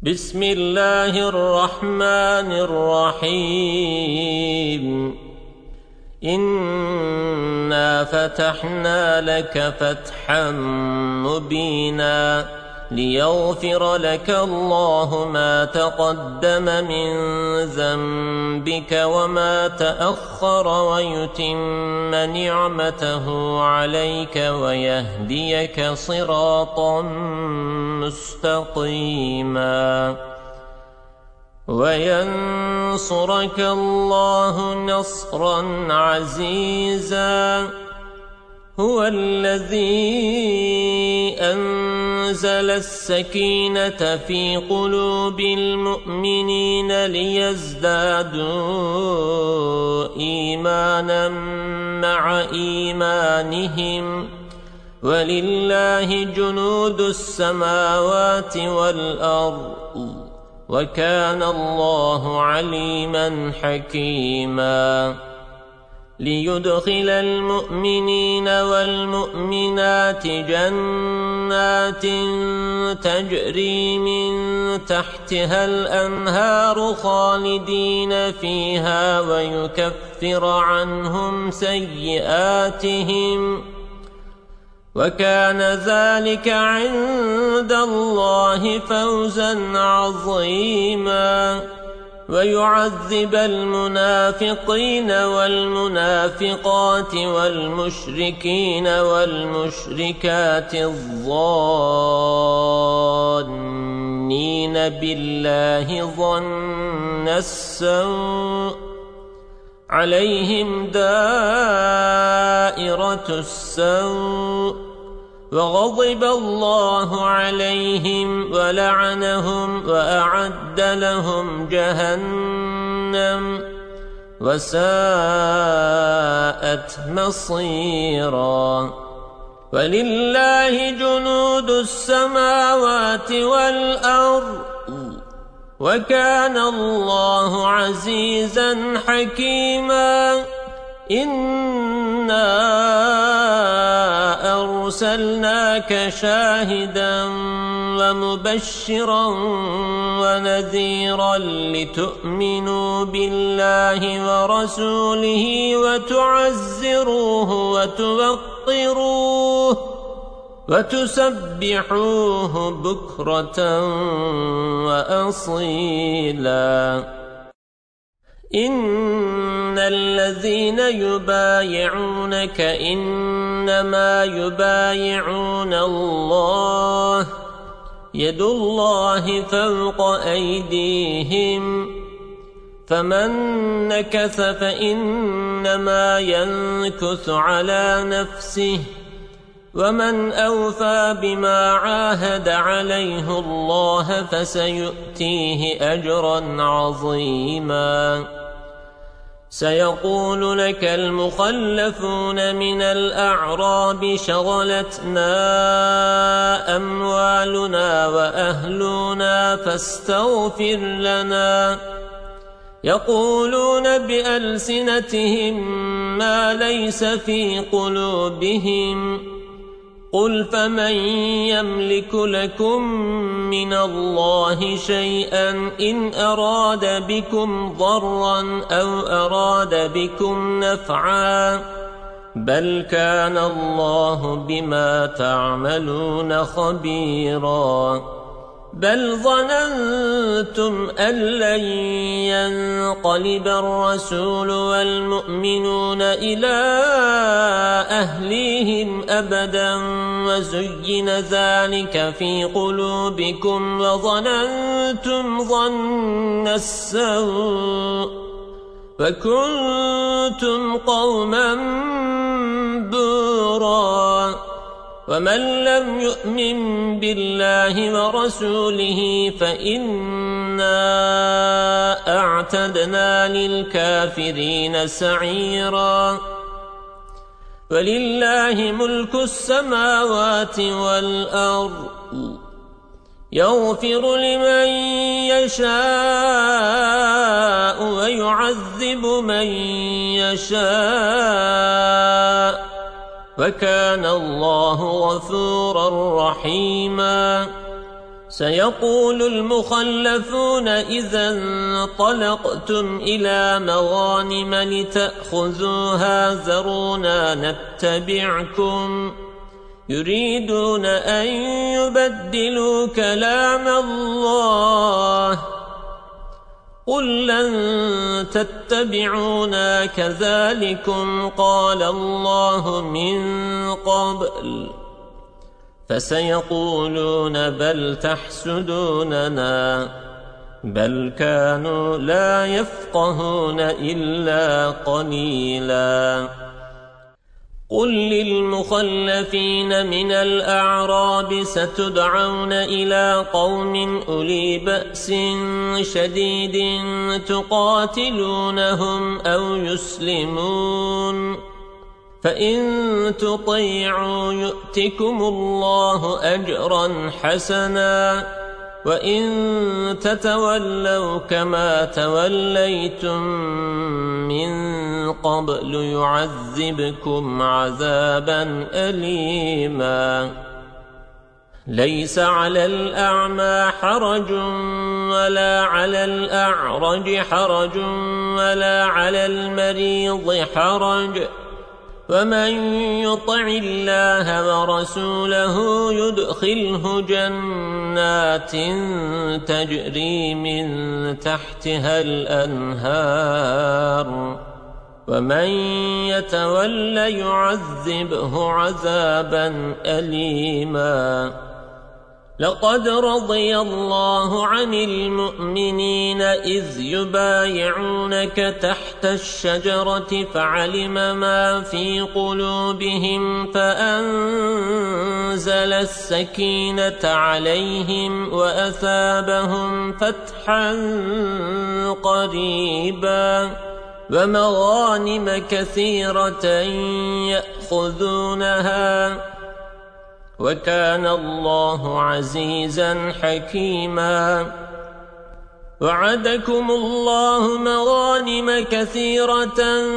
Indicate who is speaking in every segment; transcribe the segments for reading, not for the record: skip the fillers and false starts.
Speaker 1: بسم الله الرحمن الرحيم إنا فتحنا لك فتحا مبينا ليغفر لك الله ما تقدم من ذنبك وما تأخر ويتم نعمته عليك ويهديك صراطا مستقيما وينصرك الله نصرا عزيزا هو الذي أنزل السكينة في قلوب المؤمنين ليزدادوا إيمانا مع إيمانهم ولله جنود السماوات والأرض وكان الله عليما حكيما ليدخل المؤمنين والمؤمنات جنات تجري من تحتها الأنهار خالدين فيها ويكفر عنهم سيئاتهم وكان ذلك عند الله فوزا عظيما ويعذب المنافقين والمنافقات والمشركين والمشركات الظانين بالله ظن السوء عليهم دائرة السوء وغضب الله عليهم ولعنهم وأعد لهم جهنم وساءت مصيرا ولله جنود السماوات والأرض وكان الله عزيزا حكيما إنا أرسلناك شاهدا ومبشرا ونذيرا لتؤمنوا بالله ورسوله وتعزروه وتوقروه وتسبحوه بكرة وأصيلا إن الذين يبايعونك إنما يبايعون الله يد الله فوق أيديهم فمن نكث فإنما ينكث على نفسه ومن أوفى بما عاهد عليه الله فسيؤتيه أجرا عظيما سيقول لك المخلفون من الأعراب شغلتنا أموالنا وأهلنا فاستغفر لنا يقولون بألسنتهم ما ليس في قلوبهم قل فمن يملك لكم من الله شيئا إن أراد بكم ضرا أو أراد بكم نفعا بل كان الله بما تعملون خبيرا بل ظننتم أن لن ينقلب الرسول والمؤمنون إلى أهليهم أبدا وزين ذلك في قلوبكم وظننتم ظن السوء وكنتم قوما بورا ومن لم يؤمن بالله ورسوله فإنا أعتدنا للكافرين سعيرا ولله ملك السماوات والأرض يغفر لمن يشاء ويعذب من يشاء وكان الله غفورا رحيما سيقول المخلفون إذا انطلقتم إلى مغانم لتأخذوها ذرونا نتبعكم يريدون أن يبدلوا كلام الله قل لن تتبعونا كذلكم قال الله من قبل فسيقولون بل تحسدوننا بل كانوا لا يفقهون إلا قليلا قل للمخلفين من الأعراب ستدعون إلى قوم أولي بأس شديد تقاتلونهم أو يسلمون فإن تطيعوا يؤتكم الله أجرا حسنا وإن تتولوا كما توليتم من قبل يعذبكم عذابا أليما ليس على الأعمى حرج ولا على الأعرج حرج ولا على المريض حرج ومن يطع الله ورسوله يدخله جنات تجري من تحتها الأنهار ومن يتول يعذبه عذابا أليما لقد رضي الله عن المؤمنين إذ يبايعونك تحت الشجرة فعلم ما في قلوبهم فأنزل السكينة عليهم وأثابهم فتحا قريبا ومغانم كثيرة يأخذونها وكان الله عزيزا حكيما وعدكم الله مغانم كثيرة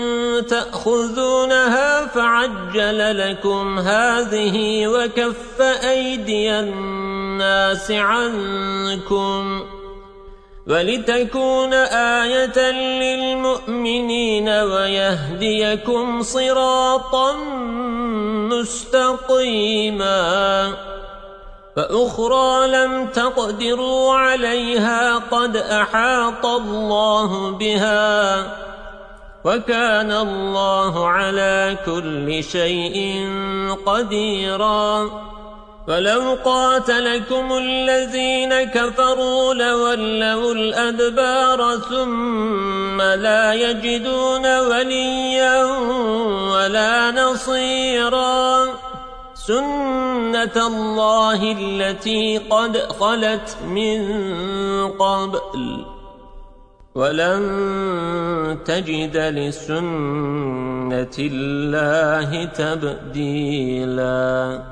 Speaker 1: تأخذونها فعجل لكم هذه وكف أيدي الناس عنكم ولتكون آية للمؤمنين ويهديكم صراطا مستقيما فأخرى لم تقدروا عليها قد أحاط الله بها وكان الله على كل شيء قديرا ولو قاتلكم الذين كفروا لولوا الأدبار ثم لا يجدون وليا ولا نصيرا سنة الله التي قد خلت من قبل ولن تجد لسنة الله تبديلا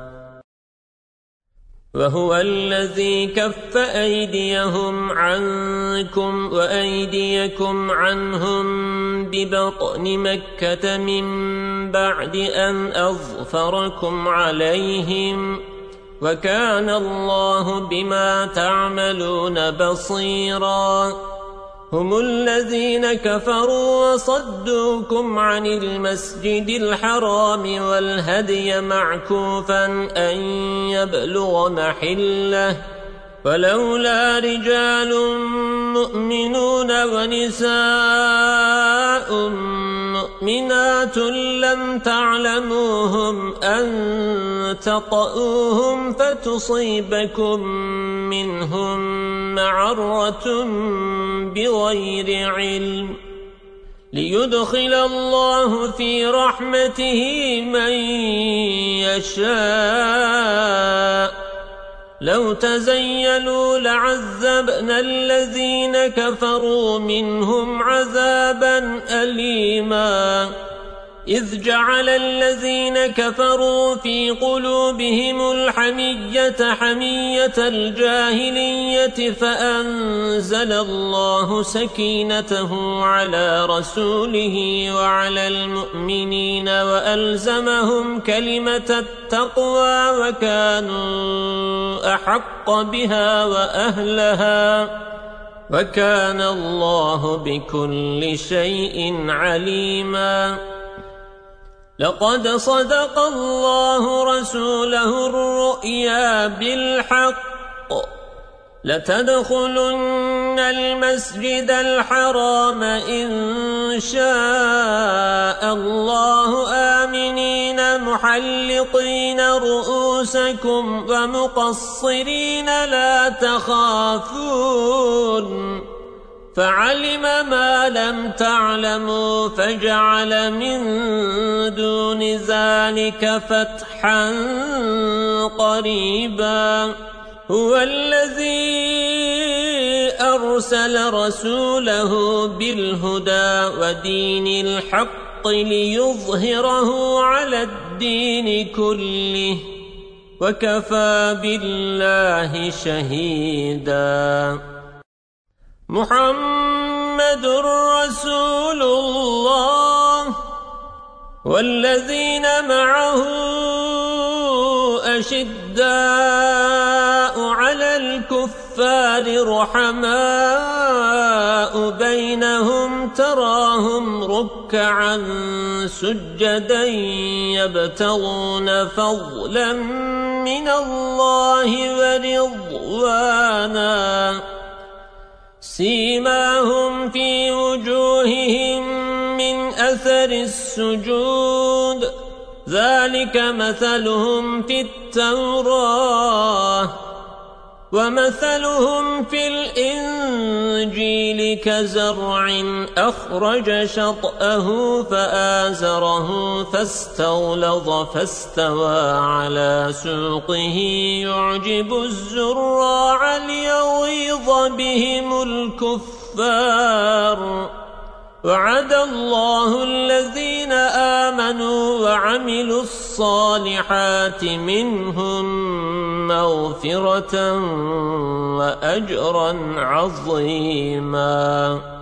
Speaker 1: وهو الذي كف أيديهم عنكم وأيديكم عنهم ببطن مكة من بعد أن أظفركم عليهم وكان الله بما تعملون بصيرا هم الذين كفروا وصدوكم عن المسجد الحرام والهدي معكوفا أن يبلغ محله ولولا رجال مؤمنون ونساء مؤمنات لم تعلموهم أن تطؤوهم فتصيبكم منهم معرة بغير علم ليدخل الله في رحمته من يشاء لو تزيلوا لعذبنا الذين كفروا منهم عذابا أليما إذ جعل الذين كفروا في قلوبهم الحمية حمية الجاهلية فأنزل الله سكينته على رسوله وعلى المؤمنين وألزمهم كلمة التقوى وكانوا أحق بها وأهلها وكان الله بكل شيء عليما. لقد صدق الله رسوله الرؤيا بالحق لتدخلن المسجد الحرام إن شاء الله آمنين محلقين رؤوسكم ومقصرين لا تخافون فعلم ما لم تعلموا فجعل من دون ذلك فتحا قريبا. هو الذي أرسل رسوله بالهدى ودين الحق ليظهره على الدين كله وكفى بالله شهيدا. محمد رسول الله والذين معه أشداء على الكفار رحماء بينهم تراهم ركعا سجدا يبتغون فضلا من الله ورضوانا سيماهم في وجوههم من أثر السجود ذلك مثلهم في التوراة ومثلهم في الإنجيل كزرع أخرج شطأه فآزره فاستغلظ فاستوى على سوقه يعجب الزراع ليغيظ بهم الكفار. وعد الله الذين آمنوا وعملوا الصالحات منهم مغفرة وأجرا عظيما.